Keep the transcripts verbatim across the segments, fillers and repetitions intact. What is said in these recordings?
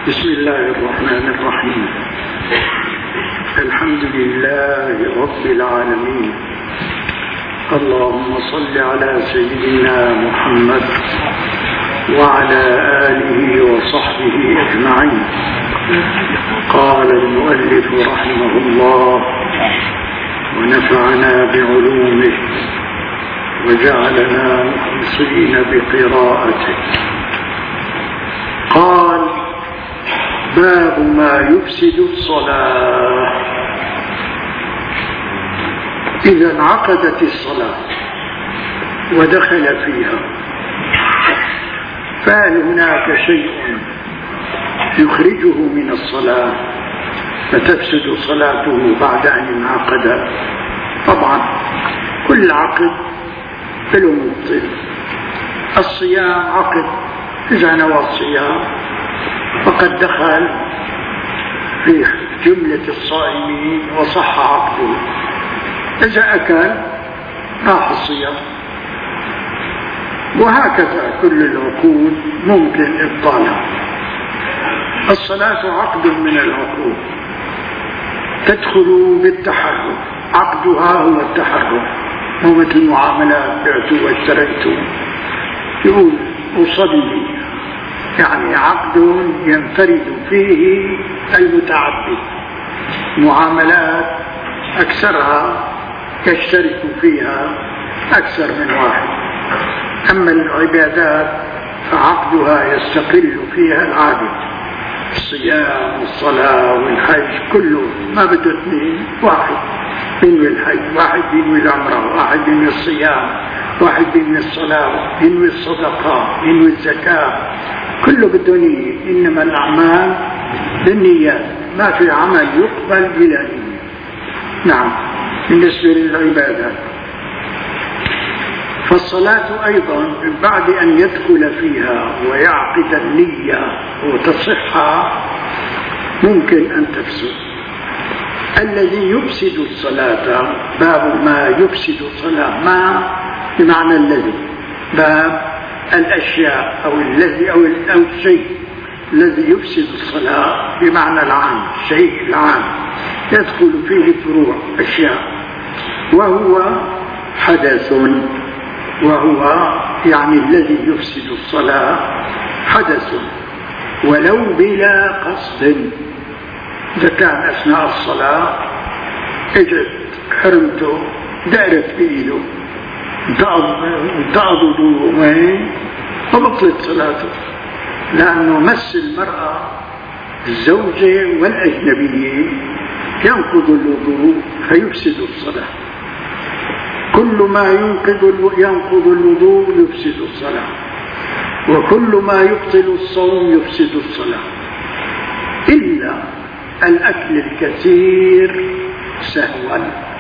بسم الله الرحمن الرحيم. الحمد لله رب العالمين. اللهم صل على سيدنا محمد وعلى آله وصحبه أجمعين. قال المؤلف رحمه الله ونفعنا بعلومه وجعلنا مخلصين بقراءته. قال: باب ما يفسد الصلاة. إذا انعقدت الصلاة ودخل فيها، فهل هناك شيء يخرجه من الصلاة فتفسد صلاته بعد أن انعقد؟ طبعا كل عقد له مبطل. الصيام عقد، إذا نوى الصيام فقد دخل في جملة الصائمين وصح عقده. إذا أكل راح الصيام، وهكذا كل العقود ممكن إبطالها. الصلاة عقد من العقود، تدخل بالتحرك، عقدها هو التحرك، هو مثل المعاملات، بعت واشتريت، يقول أصلي، يعني عقد ينفرد فيه المتعبد. معاملات أكثرها يشترك فيها أكثر من واحد. أما العبادات فعقدها يستقل فيها العابد. الصيام والصلاة والحج كله ما بده اثنين، واحد ينوي الحج، واحد ينوي العمرة، واحد ينوي الصيام، واحد ينوي الصلاة، ينوي الصدقة، ينوي الزكاة، كله بده نية. إنما الأعمال بالنيات، ما في عمل يقبل بلا نية. نعم، بالنسبة للعبادات. فالصلاة أيضا بعد أن يدخل فيها ويعقد النية وتصح ممكن أن تفسد. الذي يفسد الصلاة، باب ما يفسد الصلاة، ما بمعنى الذي، باب الأشياء أو الذي أو الشيء الذي يفسد الصلاة بمعنى العام، الشيء العام يدخل فيه فروع أشياء، وهو حدث. وهو يعني الذي يفسد الصلاة حدث ولو بلا قصد. إذا كان أثناء الصلاة اجت حرمته دارت بإيده انتقض وضوءه فبطلت صلاته، لأنه مس المرأة الزوجة والأجنبية ينقض الوضوء فيفسد الصلاة. كل ما ينقض ينقض الوضوء يفسد الصلاة، وكل ما يبطل الصوم يفسد الصلاة، إلا الأكل الكثير سهوا،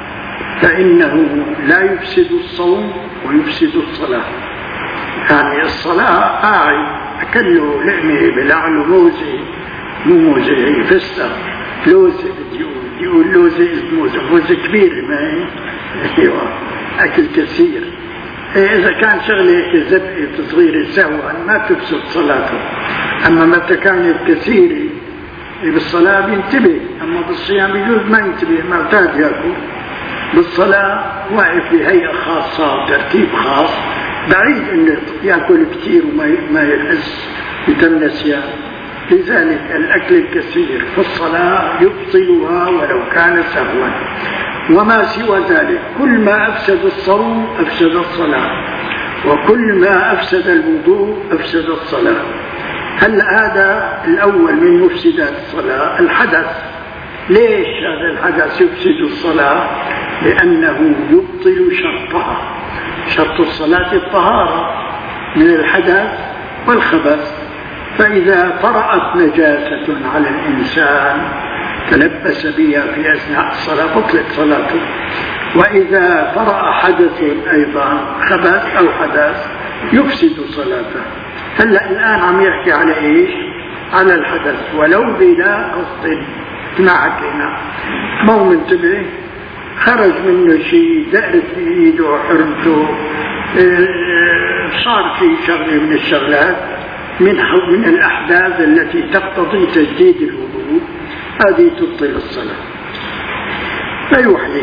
فإنه لا يفسد الصوم ويفسد الصلاة. يعني الصلاة قاعد أكله لقمة بلعله موزة، مو موزة هي فستة، لوزة يقول يقول لوزة موزة موزة كبيرة، ما هي أيوة أكل كثير. إذا كان شغلة زبقة صغيرة سهوا ما تفسد صلاته. أما متى كانت كثيرة بالصلاة بينتبه، أما بالصيام يجوز ما ينتبه، معتاد يأكل. بالصلاة واقف بهيئة خاصة، ترتيب خاص، بعيد أنه يأكل كثير وما يحس بتم نسيان. لذلك الأكل الكثير في الصلاة يبطلها ولو كان سهوا. وما سوى ذلك كل ما أفسد الصوم أفسد الصلاة، وكل ما أفسد الوضوء أفسد الصلاة. هل هذا الأول من مفسدات الصلاة الحدث؟ ليش هذا الحدث يفسد الصلاة؟ لأنه يبطل شرطها. شرط الصلاة الطهارة من الحدث والخبث. فإذا طرأت نجاسة على الإنسان تلبس بها في أثناء الصلاة بطلت صلاته. وإذا طرأ حدث أيضا، خبث أو حدث، يفسد صلاته. هلأ الآن عم يحكي على إيش؟ على الحدث ولو بلا قصد. ما حكينا، مو منتبه، خرج منه شيء، دقت بإيده، حرمته، صار في شغلة من الشغلات من من الأحداث التي تقتضي تجديد الوضوء هذه تبطل الصلاة. فيوحي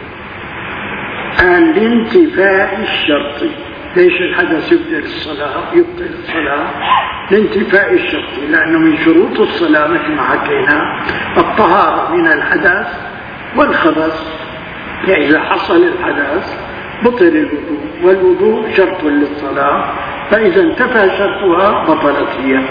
عن لانتفاء الشرط. ليش الحدث يبطل الصلاة؟ يبطل الصلاة لانتفاء الشرط، لأنه من شروط الصلاة مثل ما حكينا الطهارة من الحدث والخبث. يعني إذا حصل الحدث بطل الوضوء، والوضوء شرط للصلاة، فإذا انتفى شرطها بطلت هي.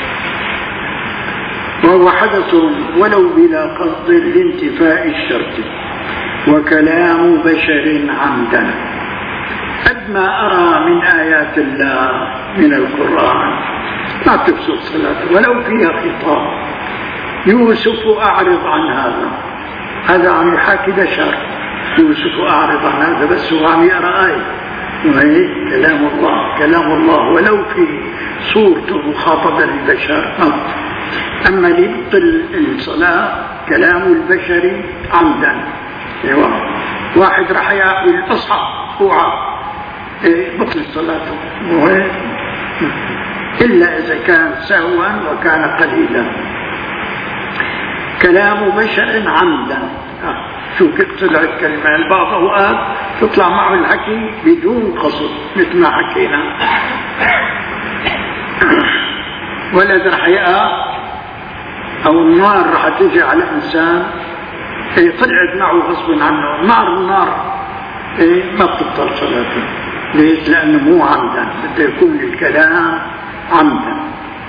وهو حدث ولو بلا قصد لانتفاء الشرط. وكلام بشر عمدا. قد ما أرى من آيات الله من القرآن ما تفسد صلاته ولو فيها خطاب. يوسف أعرض عن هذا، هذا عم يحاكي بشر. يوسف أعرض عن هذا، بس هو عم يقرأ آية وهي كلام الله، كلام الله ولو في صورته مخاطبة للبشر. أما ليبطل الصلاة كلام البشر عمدا. واحد راح يقول اصحى اوعى، بطل صلاته إلا إذا كان سهوا وكان قليلا. كلام بشر عمدا. شو كيف طلعت كلمة؟ البعض أوقات تطلع معه الحكي بدون قصد مثل ما حكينا. ولد رح يقع أو النار رح تجي على إنسان طلعت معه غصب عنه نار النار ما بتبطل صلاته. ليش؟ لأنه مو عمدا، بده يكون الكلام عمدا.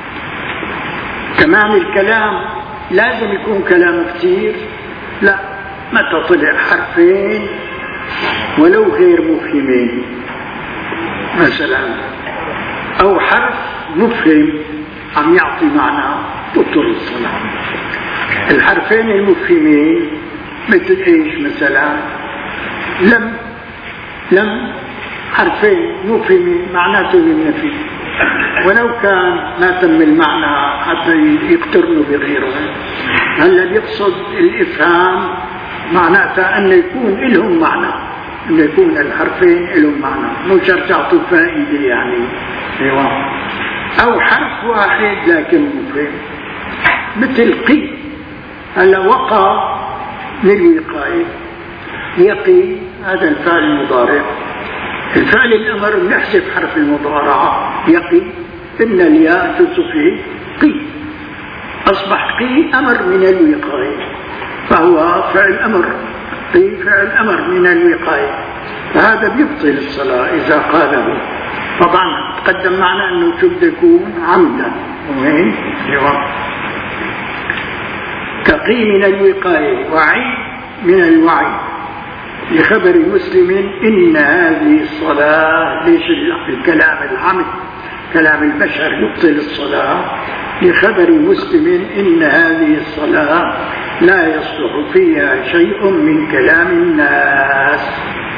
كمان الكلام لازم يكون كلام كثير؟ لا، متى طلع حرفين ولو غير مفهمين مثلا، أو حرف مفهم عم يعطي معنى تبطل الصلاة. الحرفين المفهمين مثل ايش مثلا؟ لم لم حرفين مفهمين معناته للنفي، ولو كان ما تم المعنى حتى يقترنوا بغيره. هلا يقصد الإفهام معناته أن يكون لهم معنى، أن يكون الحرفين لهم معنى، مو شرط يعطوا فائدة يعني. ايوه. أو حرف واحد لكن مفهم مثل قي. هلا وقع للوقاية، يقي هذا الفعل المضارع. الفعل الأمر نحذف حرف المضارعة يقي، إن الياء تصفي قي، أصبح قي أمر من الوقاية، فهو فعل أمر. قي فعل أمر من الوقاية، فهذا بيبطل الصلاة إذا قاله. طبعا تقدم معنا أنه شو بده يكون عمدا. وين كقي من الوقاية، وعي من الوعي. لخبر مسلم إن هذه الصلاة، ليش الكلام العمد كلام البشر يبطل الصلاة؟ لخبر مسلم إن هذه الصلاة لا يصلح فيها شيء من كلام الناس.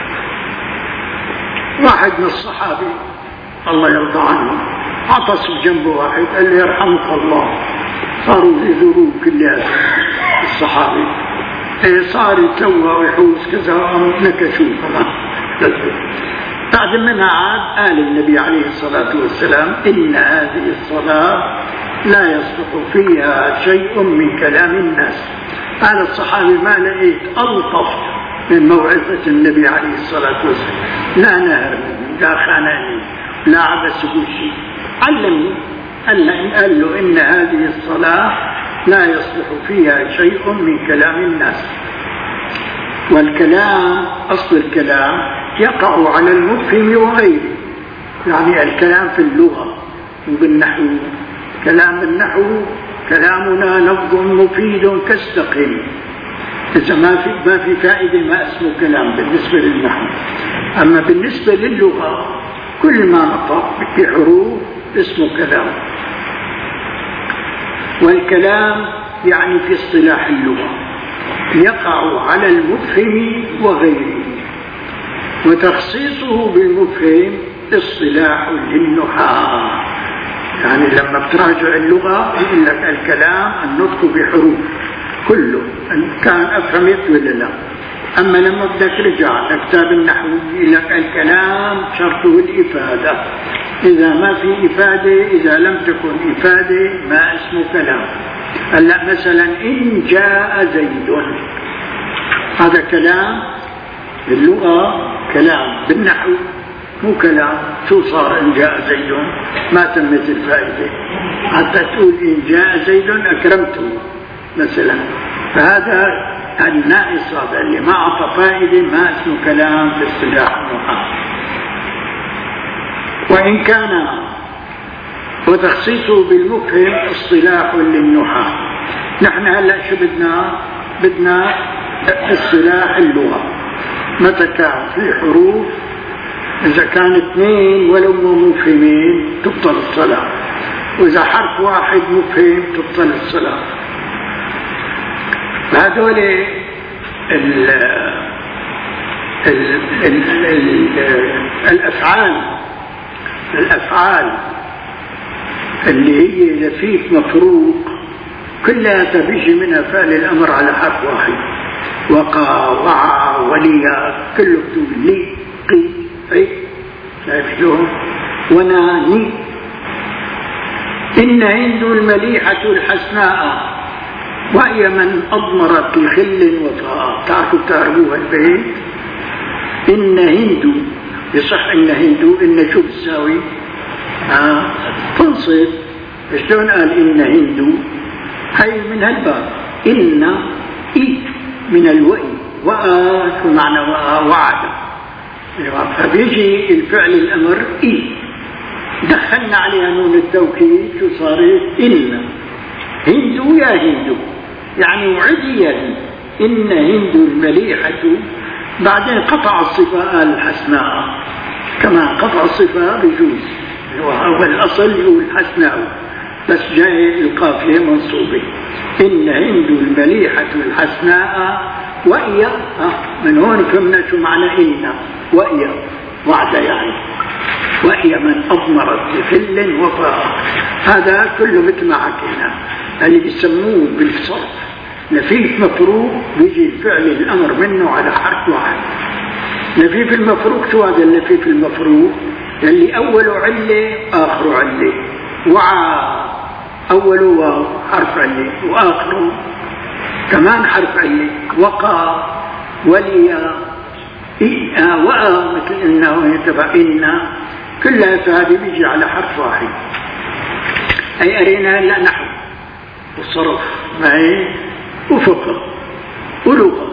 واحد من الصحابي الله يرضى عنه عطس جنبه واحد قال له يرحمك الله، صاروا يزوروه كل الصحابي، صار يتلوى ويحوس كذا نكشوه كمان. بعد منها عاد قال النبي عليه الصلاة والسلام إن هذه الصلاة لا يصلح فيها شيء من كلام الناس. قال الصحابي ما لقيت ألطف من موعظة النبي عليه الصلاة والسلام، لا نهر لا خاناني لا عبس بوشي، علمني. قال له إن هذه الصلاة لا يصلح فيها شيء من كلام الناس. والكلام أصل الكلام يقع على المفهم وغيره، يعني الكلام في اللغة وبالنحو. كلام النحو كلامنا لفظ مفيد كاستقم، إذا ما في ما في فائدة ما اسمه كلام بالنسبة للنحو. أما بالنسبة للغة كل ما نطق بحروف اسمه كلام. والكلام يعني في اصطلاح اللغة يقع على المفهم وغيره، وتخصيصه بالمفهم اصطلاح للنحاة. يعني لما بتراجع اللغة يقول لك الكلام النطق بحروف كله، إن كان أفهمت ولا لا. أما لما بدك رجع لكتاب النحو لك الكلام شرطه الإفادة، إذا ما في إفادة، إذا لم تكن إفادة ما اسمه كلام. هلا مثلا إن جاء زيد، هذا كلام باللغة، كلام بالنحو مو كلام. شو صار إن جاء زيد؟ ما تمت الفائدة حتى تقول إن جاء زيد أكرمته مثلا، فهذا الناقص، هذا اللي ما أعطى فائدة ما اسمه كلام في اصطلاح النحاة. وإن كان وتخصيصه بالمفهم اصطلاح للنحاة. نحن هلا شو بدنا؟ بدنا اصطلاح اللغة. متى كان في حروف إذا كان اثنين ولو مفهمين تبطل الصلاة، وإذا حرف واحد مفهم تبطل الصلاة. هذول ال ال ال ال الأفعال الأفعال اللي هي لفيف مفروق كلها تبيجي منها فعل الأمر على حرف واحد. وقع، وعى، وليا، كله بتقول لي، قي، اي، شايف شلون؟ وناني. إن هند المليحة الحسناء وهي من أضمرت لخل وفاء. تعرفوا بتعرفوها البيت؟ إن هند يصح إن هند، إن شو بتساوي؟ آه تنصب. شلون قال إن هند؟ هي من هالباب. إن إي من الوئي، وآ شو معنى وآ؟ وعد. فبيجي الفعل الأمر إي، دخلنا عليها نون التوكيد، شو صارت؟ إن هند يا هند، يعني وعدي يا هند. إن هند المليحة، بعدين قطع الصفة الحسناء، كما قطع الصفة بجوز، هو الأصل يقول حسناء بس جاي القافية منصوبة. إن هند المليحة الحسناء وإيا، من هون فهمنا شو معنى إن وإيا، وعد يعني. وإيا من أضمرت بخل وفاء. هذا كله مثل ما حكينا اللي بيسموه بالصرف لفيف مفروق، بيجي الفعل الأمر منه على حرف واحد. لفيف المفروق شو هذا اللفيف المفروق؟ اللي أوله علة آخره علة. وعى أوله واو حرف علة وآخره كمان حرف علة. وقى، وليا، إئا، وآ مثل إنه يتبع إن، كلها هذه بيجي على حرف واحد. أي أرينا هلا نحو وصرف معي وفقه ولغة.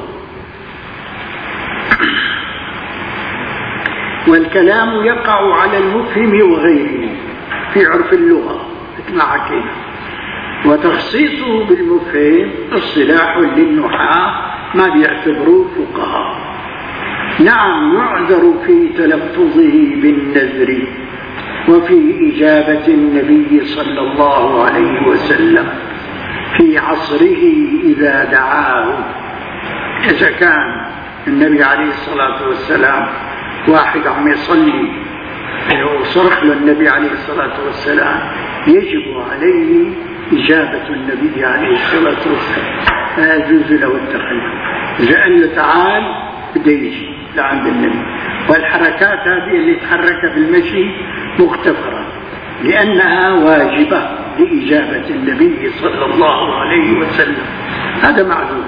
والكلام يقع على المفهم وغيره في عرف اللغة مثل ما حكينا. وتخصيصه بالمفهم اصطلاح للنحاة ما بيعتبروه فقهاء. نعم يعذر في تلفظه بالنذر وفي إجابة النبي صلى الله عليه وسلم في عصره إذا دعاه. إذا كان النبي عليه الصلاة والسلام واحد عم يصلي وصرخ للنبي عليه الصلاة والسلام، يجب عليه إجابة النبي عليه الصلاة والسلام، لا يجوز له التخلف. إذا قال له تعال بده يجي لعند النبي. والحركات هذه اللي تحرك بالمشي مغتفرة لأنها واجبة لإجابة النبي صلى الله عليه وسلم، هذا معذور.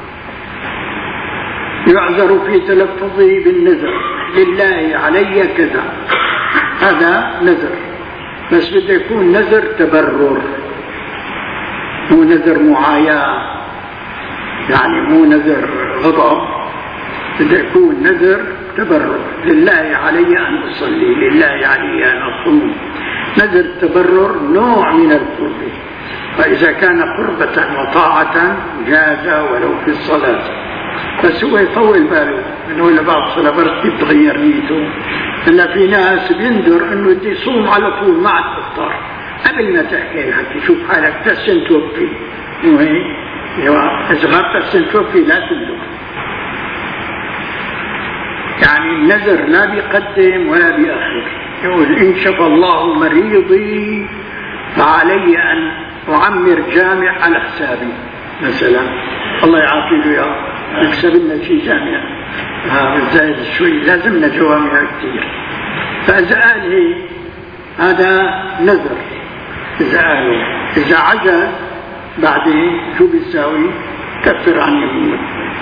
يعذر في تلفظه بالنذر، لله علي كذا، هذا نذر، بس بده يكون نذر تبرر، مو نذر معاياة، يعني مو نذر غضب، بده يكون نذر تبرر. لله علي أن أصلي، لله علي أن أصوم. نذر التبرر نوع من القرب، فإذا كان قربة وطاعة جاز ولو في الصلاة، بس هو يطول باله انه لبعض الصلاة برتي بتغير نيته. هلا في ناس بيندر انه بده يصوم على طول مع الافطار، قبل ما تحكي الحكي شوف حالك تحسن توفي، مو هيك؟ اذا ما تحسن توفي لا تبلغ. يعني النذر لا بيقدم ولا بيأخر. يقول إن شفى الله مريضي فعلي أن أعمر جامع على حسابي مثلا، الله يعافيه يا نكسب لنا شيء جامعة زايد شوي، لازمنا جوامع كثير. فإذا قال هيك هذا نذر، إذا قالوا إذا عجل بعدين شو بيساوي؟ كفر عن يمين.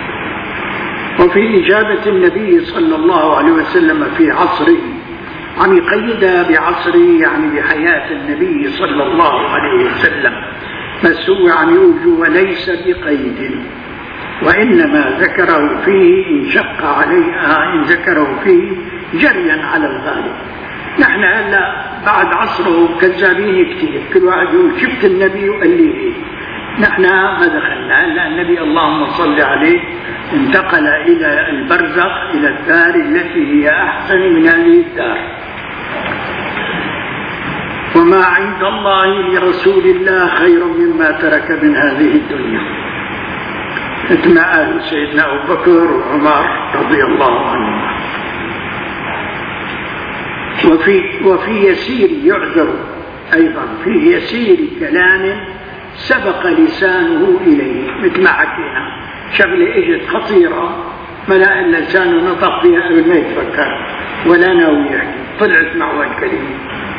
وفي إجابة النبي صلى الله عليه وسلم في عصره، عم يقيدها بعصره يعني بحياة النبي صلى الله عليه وسلم، بس هو عم يقول وليس بقيد، وإنما ذكره فيه إن شق عليه، إن ذكره فيه جريا على الغالب. نحن هلا بعد عصره كذابين كثير، كل واحد يقول شفت النبي وقال لي إيه. نحن ما دخلنا، هلا النبي اللهم صل عليه انتقل إلى البرزخ، إلى الدار التي هي أحسن من هذه الدار. وما عند الله لرسول الله خير مما ترك من هذه الدنيا، مثل ما قال سيدنا أبو بكر وعمر رضي الله عنهم. وفي, وفي يسير يعذر أيضا، في يسير كلام سبق لسانه إليه، مثل ما حكينا شغلة اجت خطيرة ملأ اللسان نطق فيها قبل ما يتفكر ولا ناوي يحكي، طلعت معه الكلمة.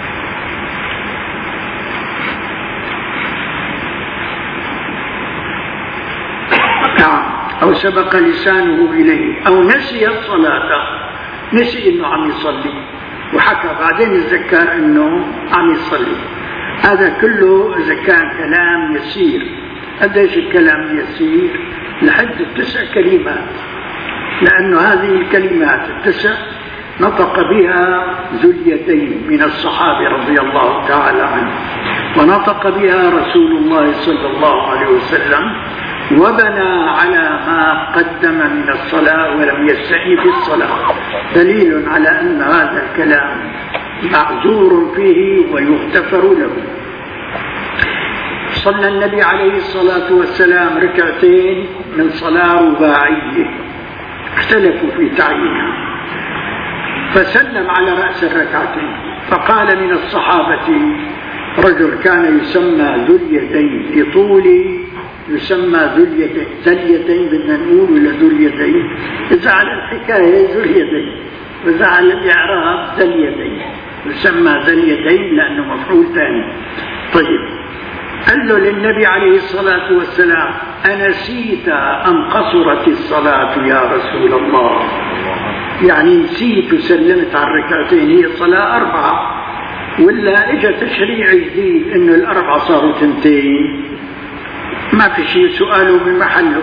أو سبق لسانه إليه، أو نسي الصلاة، نسي إنه عم يصلي وحكى بعدين يتذكر إنه عم يصلي. هذا كله إذا كان كلام يسير. قديش الكلام يسير؟ لحد التسع كلمات، لأنه هذه الكلمات التسع نطق بها ذو اليدين من الصحابة رضي الله تعالى عنه، ونطق بها رسول الله صلى الله عليه وسلم، وبنى على ما قدم من الصلاة ولم يستأنف الصلاة، دليل على أن هذا الكلام معذور فيه ويغتفر له. صلى النبي عليه الصلاة والسلام ركعتين من صلاة رباعية، اختلفوا في تعيينها، فسلم على رأس الركعتين، فقال من الصحابة رجل كان يسمى ذو اليدين لطول، يسمى ذو اليدين، ذو اليدين بدنا نقول ولا ذو اليدين؟ إذا على الحكاية ذو اليدين، وإذا على الإعراب ذو اليدين، يسمى ذو اليدين لأنه مفعول ثاني. طيب، قال له للنبي عليه الصلاة والسلام أنسيت أم قصرت الصلاة يا رسول الله؟ يعني نسيت وسلمت على الركعتين، هي الصلاة أربعة ولا إجا تشريع جديد إنه الأربعة صاروا تنتين؟ ما في شيء، سؤاله بمحله.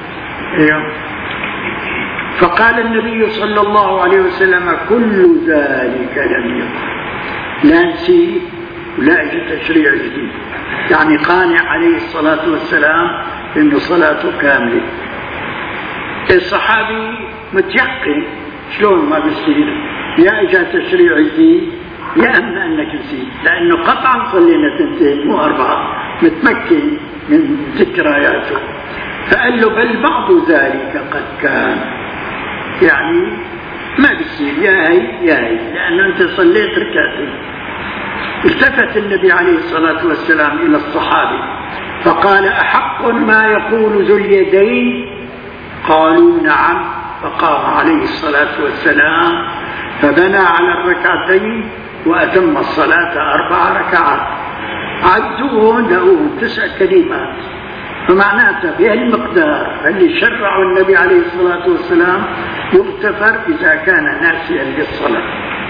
فقال النبي صلى الله عليه وسلم كل ذلك لم يكن، لا نسيت ولا اجى تشريع جديد، يعني قانع عليه الصلاة والسلام انه صلاته كاملة. الصحابي متيقن شلون ما بيصير، يا اجى تشريع جديد يا اما انك نسيت، لانه قطعا صلينا تنتين مو اربعة، متمكن من ذكرياته. فقال له بل بعض ذلك قد كان، يعني ما بيصير يا هي يا هي، لأنه أنت صليت ركعتين. التفت النبي عليه الصلاة والسلام إلى الصحابة فقال أحق ما يقول ذو اليدين؟ قالوا نعم. فقام عليه الصلاة والسلام فبنى على الركعتين وأتم الصلاة أربع ركعات، عدوهن لهم تسع كلمات. فمعناته بهالمقدار اللي شرعه النبي عليه الصلاة والسلام يغتفر إذا كان ناسيا للصلاة.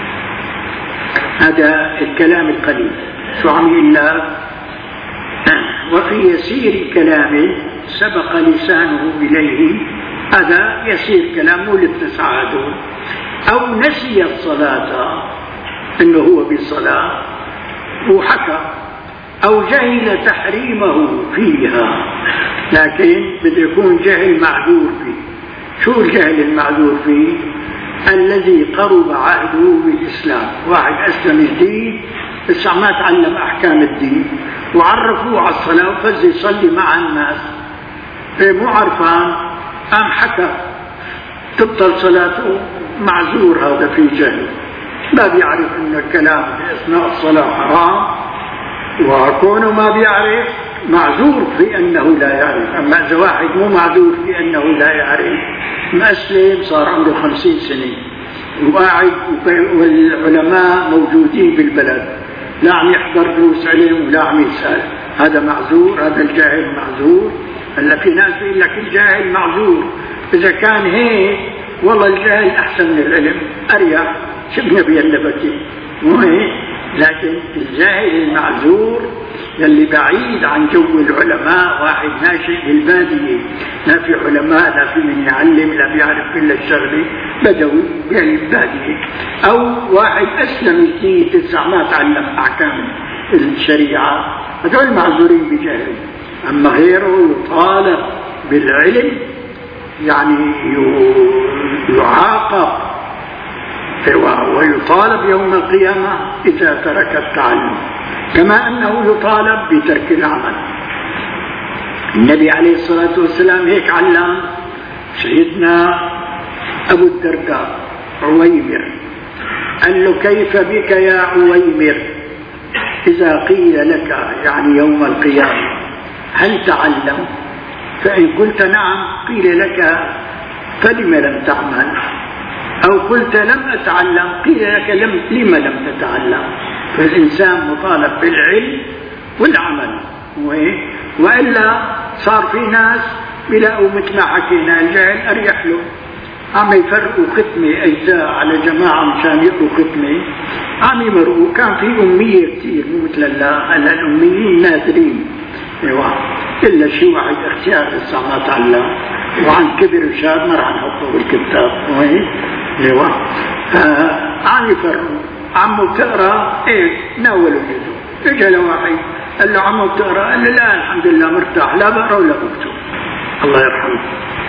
هذا الكلام القليل. شو عم يقول؟ وفي يسير كلام سبق لسانه إليه، هذا يسير كلامه للتسعة هذول. أو نسي الصلاة إنه هو بالصلاة وحكى، أو جهل تحريمه فيها، لكن بده يكون جهل معذور فيه. شو الجهل المعذور فيه؟ الذي قرب عهده بالإسلام، واحد أسلم جديد بس ما تعلم أحكام الدين وعرفوه على الصلاة وفز يصلي مع الناس، مو عرفان قام حكى تبطل صلاته، معذور هذا في جهل، ما بيعرف أن الكلام في أثناء الصلاة حرام، وكونه ما بيعرف معذور في أنه لا يعرف. أما إذا واحد مو معذور في أنه لا يعرف، مسلم صار عمره خمسين سنة وقاعد والعلماء موجودين بالبلد، لا عم يحضر دروس علم ولا عم يسأل، هذا معذور؟ هذا الجاهل معذور؟ هلا في ناس بيقول لك الجاهل معذور. إذا كان هيك والله الجاهل أحسن من العلم، أريح، شبنا بيلبكي مو هيك. لكن الجاهل المعذور يلي بعيد عن جو العلماء، واحد ناشئ بالبادية لا في علماء لا في من يعلم لا بيعرف كل الشغلة، بدوي بالبادية، أو واحد أسلم سنين تسع ما تعلم أحكام الشريعة، هذول معذورين بجهل. أما غيره يطالب بالعلم يعني يعاقب ويطالب يوم القيامة إذا ترك التعلم، كما أنه يطالب بترك العمل. النبي عليه الصلاة والسلام هيك علم سيدنا أبو الدرداء عويمر، قال له كيف بك يا عويمر إذا قيل لك يعني يوم القيامة هل تعلم؟ فإن قلت نعم قيل لك فلم لم تعمل، أو قلت لم أتعلم قيل لك لم لم لم تتعلم. فالإنسان مطالب بالعلم والعمل، وإلا صار في ناس بلاقوا مثل ما حكينا الجاهل أريح له، عم يفرقوا ختمة أجزاء على جماعة مشان يقروا ختمة، عم يمرقوا. كان في أمية كثير مو مثل الله، هلا الأميين نادرين، ايوه إلا شي واحد اختيار لسه ما تعلم وعن كبر وشاب ما راح نحطه بالكتاب، وين ايوه عم يفرقوا. عمو بتقرا؟ ايه ناولوا جزء. اجى لواحد قال له عمو بتقرا؟ قال له لا الحمد لله مرتاح، لا بقرا ولا بكتب، الله يرحمه.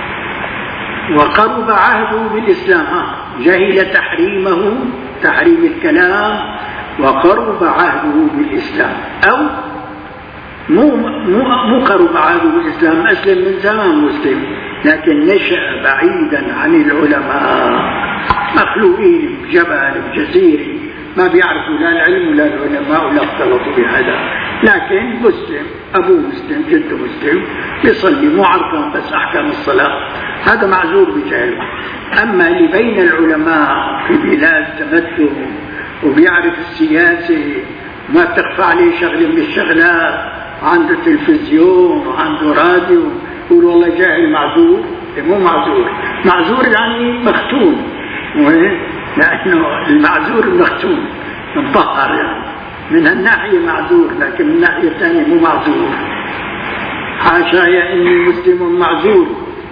وقرب عهده بالإسلام، جهل تحريمه تحريم الكلام، وقرب عهده بالإسلام، أو مو مو مو قرب عهده بالإسلام، أسلم من زمان مسلم لكن نشأ بعيدا عن العلماء، مخلوقين بجبل بجزيرة ما بيعرفوا لا العلم ولا العلماء ولا اختلطوا بهذا، لكن مسلم، أبوه مسلم جده مسلم، بيصلي مو عرفان بس أحكام الصلاة، هذا معذور بجهله. أما اللي بين العلماء في بلاد تمدن وبيعرف السياسة ما تخفى عليه شغلة من الشغلات، عنده تلفزيون وعنده راديو، يقول والله جاهل معذور؟ مو معذور، معذور يعني مختون، لأنه المعذور المختون مطهر يعني من الناحية معذور، لكن من الناحية الثانية مو معذور. حاشايا إني مسلم معذور.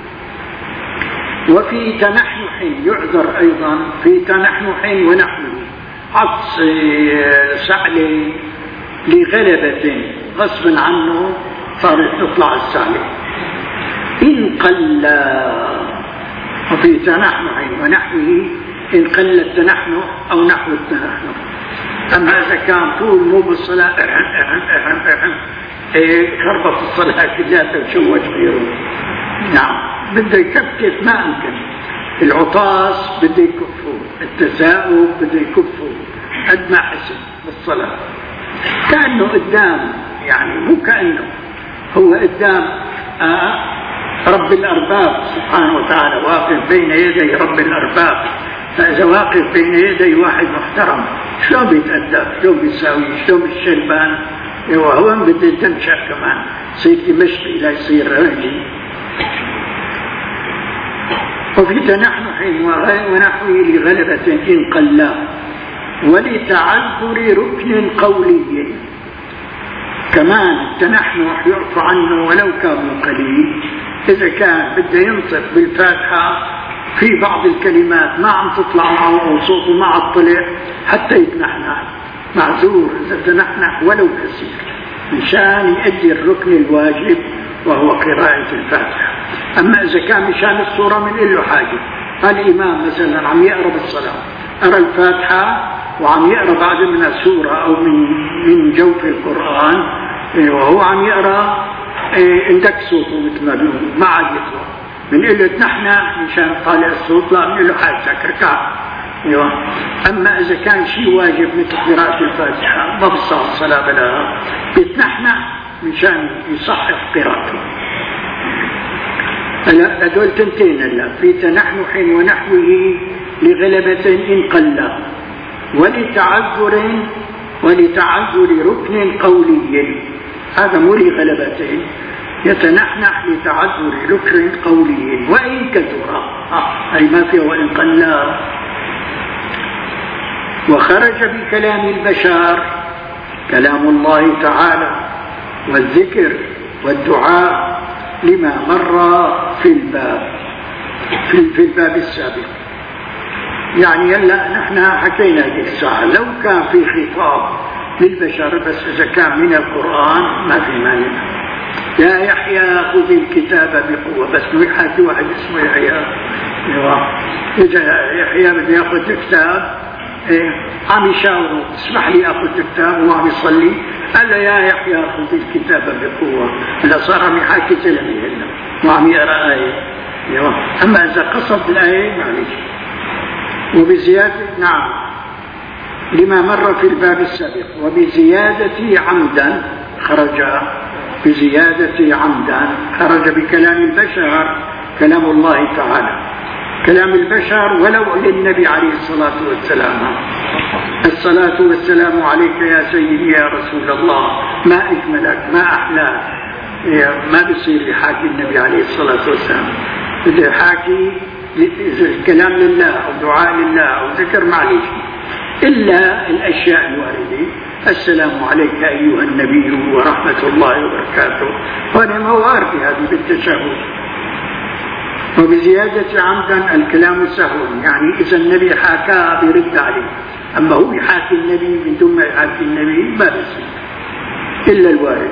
وفي تنحنح يعذر أيضا، في تنحنح ونحوه، عطس سعلة لغلبة غصب عنه صارت تطلع السعلة إن قل. وفي تنحنح ونحوه إن قل التنحنح أو نحو التنحنح. أما إذا كان طول مو بالصلاة احن احن احن احن ايه خربط الصلاة كلها وشوش غيره. نعم بده يكفكف ما أمكن. العطاس بده يكفه، التساؤل بده يكفه قد ما حسن بالصلاة، كأنه قدام يعني مو كأنه هو قدام آه رب الأرباب سبحانه وتعالى، واقف بين يدي رب الأرباب. فإذا واقف بين يدي واحد محترم شلون بيتأدب، شلون بيساوي، شلون بالشربان، وهو بده يتمشى كمان يصير يمشي إلى يصير راجل. وفي تنحنح ونحوه لغلبة إن قلا، ولتعذر ركن قولي، كمان التنحنح يعفى عنه ولو كان قليل. إذا كان بده ينطق بالفاتحة في بعض الكلمات ما عم تطلع معه أو صوته ما عم طلع حتى يتنحنح، معذور إذا تنحنح ولو كثير مشان يؤدي الركن الواجب وهو قراءة الفاتحة. أما إذا كان مشان الصورة من له حاجة، الإمام مثلا عم يقرأ بالصلاة أرى الفاتحة وعم يقرأ بعد من السورة أو من من جوف القرآن وهو عم يقرأ عندك صوته مثل ما بيقولوا ما عاد يطلع من له تنحنح مشان طالع الصوت، لا من له حاجة ركع. ايوه. اما اذا كان شيء واجب مثل قراءة الفاتحة ما بتصح الصلاة بلا بيتنحنح مشان يصحح قراءته. هذول تنتين هلا في تنحنح ونحوه لغلبة إن قل ولتعذر ولتعذر ركن قولي. هذا مو لغلبتين، يتنحنح لتعذر ركن قولي وإن كثر، أي ما فيه وإن قل. وخرج بكلام البشر كلام الله تعالى والذكر والدعاء لما مر في الباب في الباب السابق. يعني هلا نحن حكينا هذه الساعة، لو كان في خطاب للبشر بس إذا كان من القرآن ما في مانع. يا يحيى خذ الكتاب بقوة، بس ما يحكي واحد اسمه يحيى. إذا يحيى بده ياخذ الكتاب إيه عم يشاوروا اسمح لي اخذ الكتاب وعم يصلي، قال له يا يحيى خذ الكتاب بقوة. هلا صار عم يحكي تلميذ هلا وعم يقرا آية. أما إذا قصد الآية معلش. وبزيادة نعم لما مر في الباب السابق. وبزيادة عمدا خرج بزيادة عمدا خرج بكلام البشر كلام الله تعالى كلام البشر ولو للنبي عليه الصلاة والسلام. الصلاة والسلام عليك يا سيدي يا رسول الله، ما أجملك ما أحلاك. ما بصير يحاكي النبي عليه الصلاة والسلام، بده يحاكي الكلام لله أو دعاء لله أو ذكر معلش، إلا الأشياء الواردة. السلام عليك أيها النبي ورحمة الله وبركاته، وأنا موارد هذه بالتشهد. وبزيادة عمدا الكلام سهو، يعني إذا النبي حاكاه بيرد عليه، أما هو يحاكي النبي من دون ما يحاكي النبي ما بصير إلا الوارد.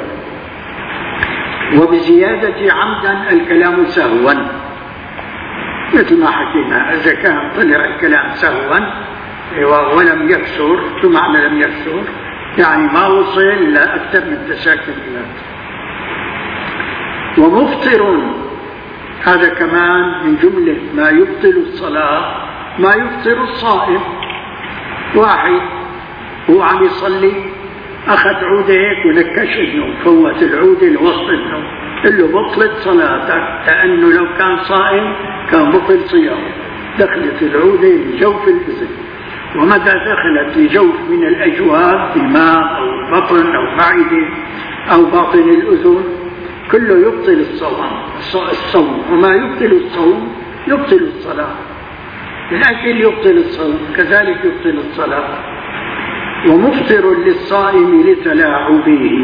وبزيادة عمدا الكلام سهوا، مثل ما حكينا إذا كان طلع الكلام سهوا ولم يكسر، شو معنى لم يكسر؟ يعني ما وصل لأكثر من تساكنات. ومفطر، هذا كمان من جملة ما يبطل الصلاة ما يفطر الصائم. واحد هو عم يصلي أخذ عودة هيك ونكش ابنه، فوت العودة لوسط ابنه، قل له بطلت صلاتك، لأنه لو كان صائم كان بطل صيامه. دخلت العودة لجوف الإذن، ومتى دخلت لجوف من الأجواف في ماء أو بطن أو معدة أو باطن الأذن كله يبطل الصوم. الصوم وما يبطل الصوم يبطل الصلاة. الأكل يبطل الصوم كذلك يبطل الصلاة. ومفطر للصائم لتلاعبه.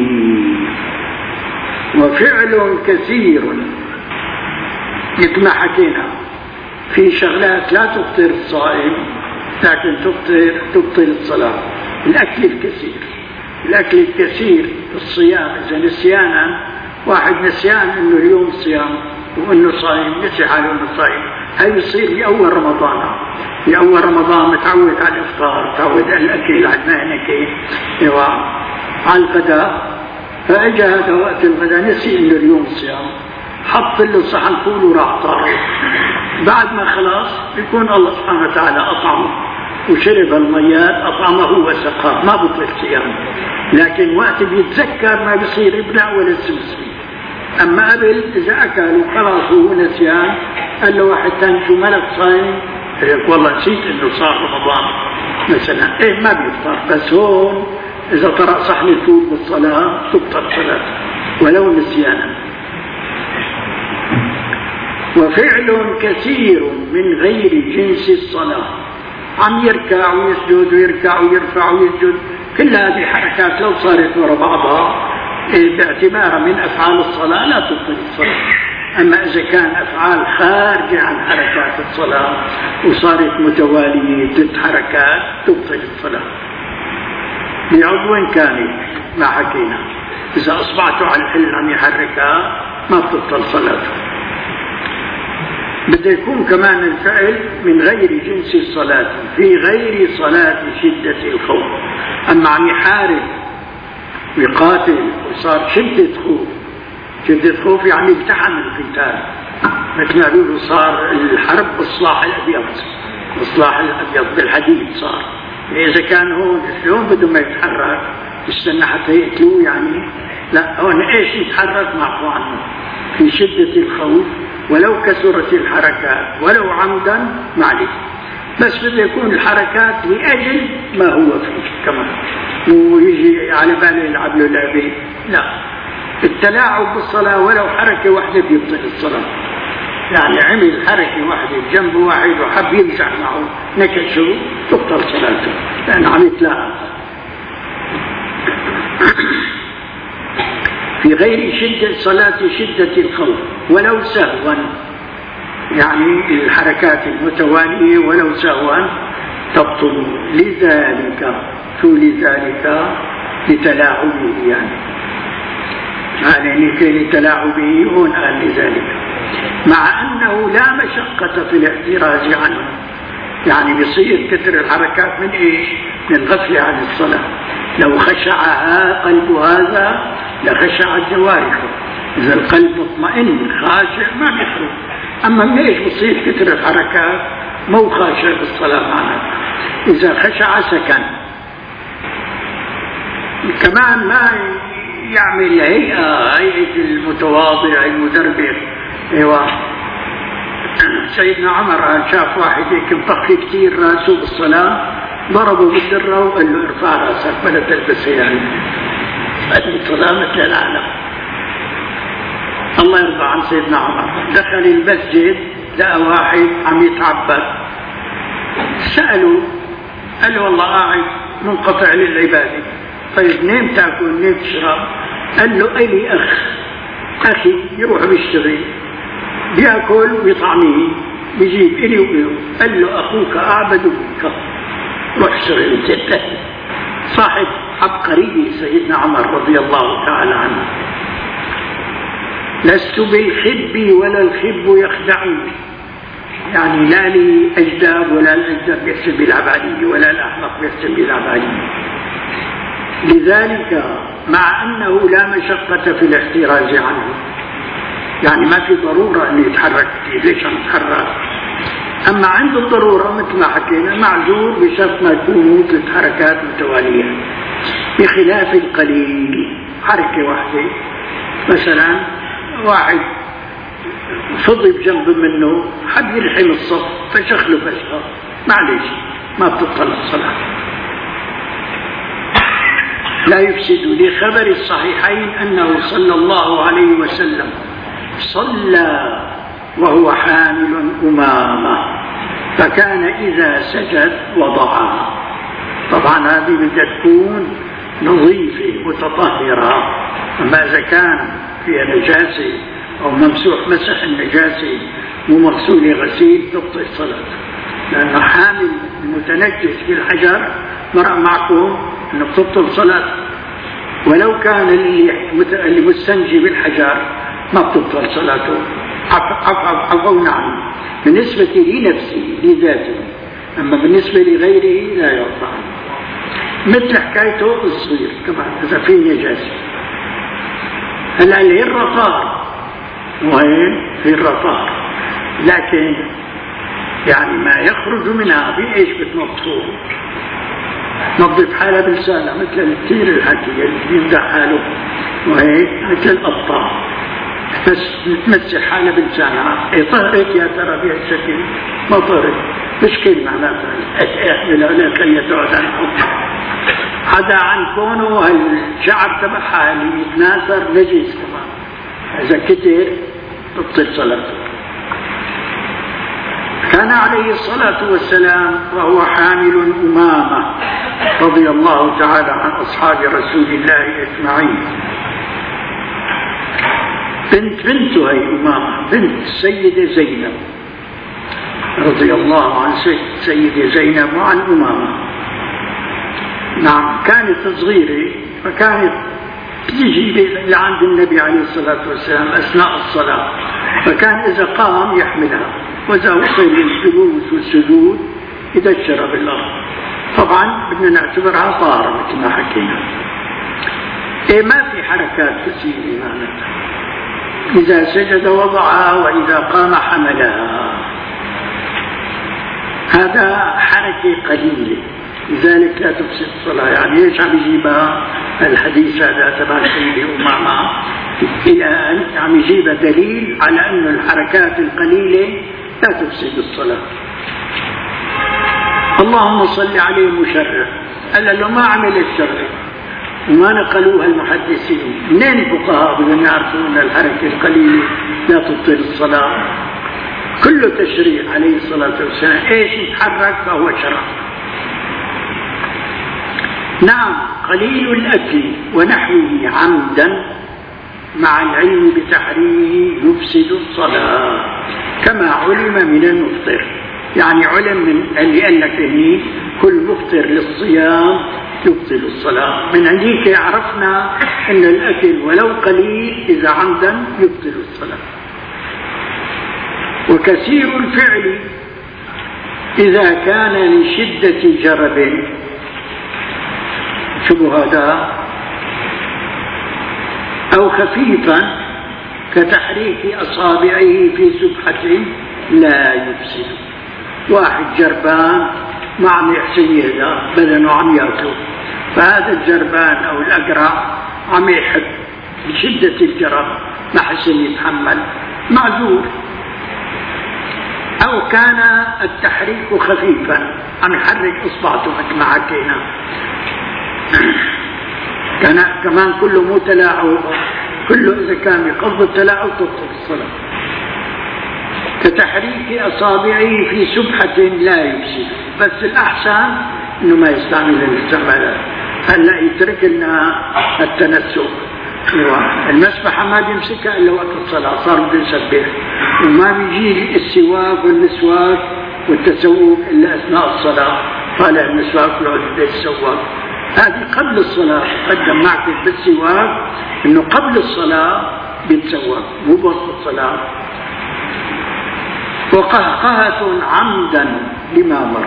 وفعل كثير مثل ما حكينا في شغلات لا تفطر الصائم لكن تبطل تبطل الصلاة. الأكل الكثير الأكل الكثير الصيام، إذا نسيانا واحد نسيان إنه اليوم صيام وإنه صايم، نسي حاله إنه صايم، هاي بيصير في أول رمضان. في أول رمضان متعود على الإفطار، متعود على الأكل عندنا هناك إيوه على الغداء، فأجا هذا وقت الغداء نسي إنه اليوم صيام، حط له صحن فول وراح طاره. بعد ما خلاص يكون الله سبحانه وتعالى أطعمه وشرب الميات أطعمه وسقاه، ما بطل صيام. لكن وقت بيتذكر ما بيصير يبلع ولا السمسمي. أما قبل إذا أكل وخلاص هو نسيان، قال له واحد ثاني شو مالك صايم؟ قال والله نسيت إنه صار رمضان مثلا، إيه ما بيفطر. بس هون إذا طرق صحن الفول بالصلاة تبطل صلاة ولو نسيانا. وفعل كثير من غير جنس الصلاة، عم يركع ويسجد ويركع ويرفع ويسجد، كل هذه حركات لو صارت وراء بعضها باعتبارها من أفعال الصلاة لا تبطل الصلاة. أما إذا كان أفعال خارجة عن حركات الصلاة وصارت متوالية ثلاث حركات تبطل الصلاة بعضو كامل. ما حكينا إذا أصبعته على الحل عم يحركها ما بتبطل صلاته. بده يكون كمان الفعل من غير جنس الصلاة، في غير صلاة شدة الخوف. أما عم يحارب ويقاتل وصار شدة خوف، شدة خوف يعني التحم القتال، مثل ما بيقولوا صار الحرب بالصلاح الأبيض، بالصلاح الأبيض بالحديد صار. إذا كان هون شلون بده ما يتحرك يستنى حتى يقتلوه، يعني لا، هون إيش يتحرك معفو عنه في شدة الخوف ولو كثرت الحركات ولو عمدا معلش، بس بده يكون الحركات لأجل ما هو فيه كمان، ويجي على باله يلعب له لعبة. لا، التلاعب بالصلاة ولو حركة واحدة بيبطل الصلاة. يعني عمل حركة واحدة بجنب واحد وحب يمزح معه نكشه تبطل صلاته لأنه عم يتلاعب. في غير شدة صلاة شدة الخوف ولو سهوا، يعني الحركات المتوالية ولو سهوا تبطل. لذلك شو لذلك؟ لتلاعبه، يعني يعني لتلاعبه هون قال لذلك، مع أنه لا مشقة في الاحتراز عنه. يعني بيصير كثر الحركات من إيش؟ من الغفلة عن الصلاة. لو خشعها قلب هذا لخشعت جوارحه. إذا القلب مطمئن خاشع ما بيخرج. أما من إيش بصير كثر الحركات؟ مو خاشع بالصلاة معنا. إذا خشع سكن. كمان ما يعمل هيئة هيئة المتواضع المدربر. ايوه، سيدنا عمر شاف واحد هيك مطخي كثير راسه بالصلاة، ضربه بالدرة وقال له ارفع راسك بلا تلبس يعني. هذه الصلاة مثل العالم. الله يرضى عن سيدنا عمر. دخل المسجد لقى واحد عم يتعبد، سأله قال له والله قاعد منقطع للعبادة. طيب نيم تاكل نيم تشرب؟ قال له إلي أخ أخي يروح بيشتغل بيأكل ويطعميه بيجيب إلي وإله. قال له أخوك أعبد منك، روح اشتغل انت. صاحب عبقري سيدنا عمر رضي الله تعالى عنه. لست بالخب ولا الخب يخدعني، يعني لا لي أجداب ولا الأجداب يحسب بالعبادية ولا الأحمق يحسب بالعبادية. لذلك مع أنه لا مشقة في الاحتراز عنه، يعني ما في ضرورة أن يتحرك كثير، ليش عم يتحرك؟ أما عند الضرورة مثل ما حكينا معذور بشرط ما يكونوا ثلاث حركات متوالية، بخلاف القليل حركة واحدة. مثلا واحد فضي بجنب منه حب يلحم الصف فشخله فشخه، معلش ما بتبطل الصلاة. لا يفسد. لخبر الصحيحين أنه صلى الله عليه وسلم صلى وهو حامل أمامة، فكان إذا سجد وضعها. طبعا هذه بدها تكون نظيفة متطهرة، أما إذا كان فيها نجاسة أو ممسوح مسح النجاسة ومغسول غسيل تبطل صلاته، لأنه حامل المتنجس بالحجر مرأة معكم أنه تبطل صلاته. ولو كان اللي مستنجي بالحجر ما بتبطل صلاته، عفونا عنه بالنسبة لنفسه لذاته، أما بالنسبة لغيره لا يعفى عنه. مثل حكايته الصغير كمان إذا في نجاسة. هلا اللي هي الرطار، وين في الرطار، لكن يعني ما يخرج منها بإيش بتنظفه؟ نظف حالها بلسانها مثل الكثير الحكي اللي بيمدح حاله، وهيك مثل القطاع بس بتمسح حالها بلسانها. ايه طهرت يا ترى بهالشكل؟ ما طهرت، مشكلة معناتها احمل عليها خليها تقعد عنكم. عدا عن كونه هالشعر تبعها اللي يتناثر نجس كمان، إذا كتر تبطل صلاته. كان عليه الصلاة والسلام وهو حامل أمامة رضي الله تعالى عن أصحاب رسول الله أجمعين. بنت بنته هي أمامة بنت السيدة زينب رضي الله عن سيدة زينب وعن أمامة. نعم، كانت صغيرة فكانت تيجي لعند النبي عليه الصلاة والسلام أثناء الصلاة، فكان إذا قام يحملها، وإذا وصل للجلوس والسجود يدشر بالأرض. طبعا بدنا نعتبرها طاهرة مثل ما حكينا. إيه ما في حركات كثيرة معناتها، إذا سجد وضعها وإذا قام حملها، هذا حركة قليلة، لذلك لا تفسد الصلاة. يعني ايش عم يجيبها؟ الحديث هذا تبع سيدي أمامة إلى أن عم يجيب دليل على أن الحركات القليلة لا تفسد الصلاة. اللهم صل عليه مشرف، قال له ما عمل الشرع وما نقلوها المحدثين، منين الفقهاء بدهم يعرفوا أن الحركة القليلة لا تبطل الصلاة؟ كله تشريع عليه الصلاة والسلام، ايش يتحرك فهو شرع. نعم قليل الأكل ونحوه عمدا مع العلم بتحريمه يفسد الصلاة كما علم من المفطر، يعني علم من اللي قال لك هني كل مفطر للصيام يبطل الصلاة، من هنيك عرفنا أن الأكل ولو قليل إذا عمدا يبطل الصلاة. وكثير الفعل إذا كان لشدة جرب، شو هذا؟ أو خفيفا كتحريك أصابعه في سبحة لا يفسد. واحد جربان ما عم يحسن يهدى، بدنه عم ياكل، فهذا الجربان أو الأقرع عم يحب بشدة الجرب ما حسن يتحمل، معذور. أو كان التحريك خفيفا، عم يحرك إصبعته مثل ما حكينا، كان كمان كله مو تلاعب، كله إذا كان يقصد التلاعب تبطل الصلاة. كتحريك أصابعه في سبحة لا يفسد، بس الأحسن إنه ما يستعمل الاستعمالات. هلا يترك لنا التنسق، المسبحة ما بيمسكها إلا وقت الصلاة، صار بده يسبح، وما بيجي السواك والمسواك والتسوق إلا أثناء الصلاة، طالع المسواك ويقعد بده يتسوق. هذه قبل الصلاة، قدم معك بالسواك إنه قبل الصلاة بيتسوق مو بوقت الصلاة. وقهقهة عمدا لما مر،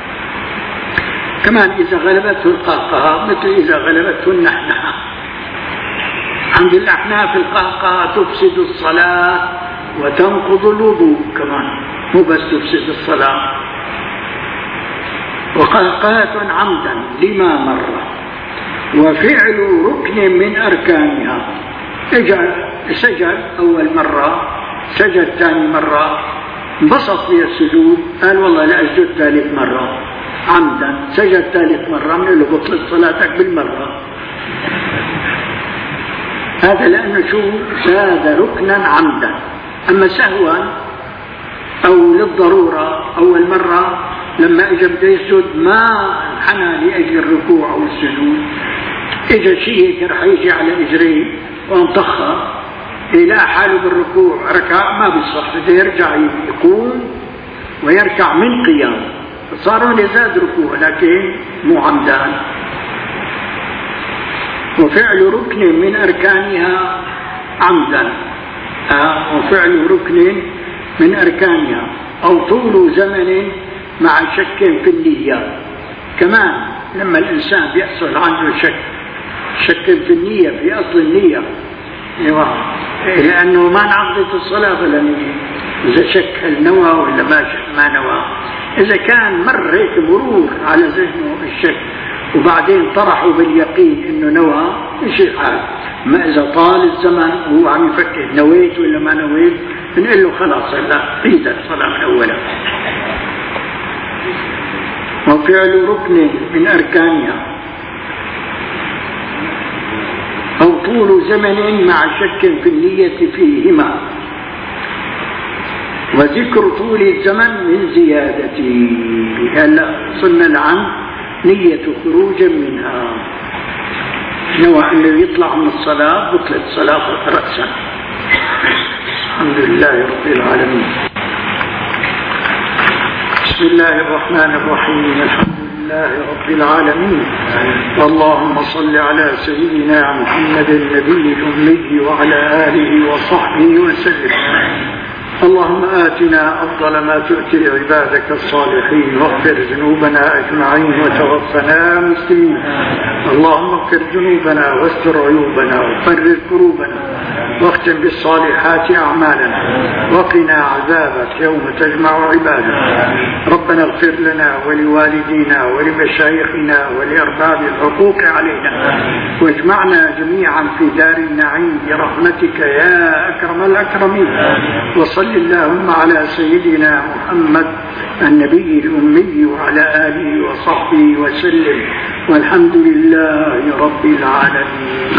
كمان إذا غلبته القهقهة مثل إذا غلبته النحنحة. عند الأحناف القهقهة تفسد الصلاة وتنقض الوضوء كمان، مو بس تفسد الصلاة. وقهقهة عمدا لما مر وفعل ركن من أركانها، سجد أول مرة، سجد ثاني مرة، انبسط في السجود، قال والله لا أسجد ثالث مرة عمدا، سجد ثالث مرة، من له بطلت صلاتك بالمرة. هذا لأنه شو زاد ركنا عمدا. أما سهوا أو للضرورة أول مرة لما اجى بده يسجد ما انحنى لأجل الركوع أو السجود، اجى شيء هيك رح يجي على اجريه وانطخها، إلى حاله بالركوع ركع ما بيصح، بده يرجع يقوم ويركع من قيام، صار لزاد ركوع لكن مو عمدان. وفعل ركن من أركانها عمدا، آه وفعل ركن من أركانها أو طول زمن مع شك في النية. كمان لما الإنسان بيحصل عنده شك شك في النية، في أصل النية، لأنه ما انعقدت الصلاة ولا نية، إذا شك هل نوى ولا ما ما نوى. إذا كان مر هيك مرور على ذهنه الشك وبعدين طرحوا باليقين إنه نوى، شيء حال. ما إذا طال الزمن وهو عم يفكر نويت ولا ما نويت، بنقول له خلاص هلا عيد الصلاة من أولها. وفعل ركن من أركانها أو طول زمن مع شك في النية فيهما، وذكر طول الزمن من زيادته. هلا صلنا العن نية خروج منها، نوى أنه يطلع من الصلاة بطلت صلاة رأسا. الحمد لله رب العالمين. بسم الله الرحمن الرحيم. الحمد لله رب العالمين، اللهم صل على سيدنا محمد النبي الأمي وعلى آله وصحبه وسلم. اللهم آتنا أفضل ما تؤتي عبادك الصالحين، واغفر ذنوبنا أجمعين وتوفنا مسلمين. اللهم اغفر ذنوبنا واستر عيوبنا وفرج كروبنا واختم بالصالحات أعمالنا وقنا عذابك يوم تجمع عبادك. ربنا اغفر لنا ولوالدينا ولمشايخنا ولأرباب الحقوق علينا، واجمعنا جميعا في دار النعيم برحمتك يا أكرم الأكرمين. وصل اللهم على سيدنا محمد النبي الأمي وعلى آله وصحبه وسلم، والحمد لله رب العالمين.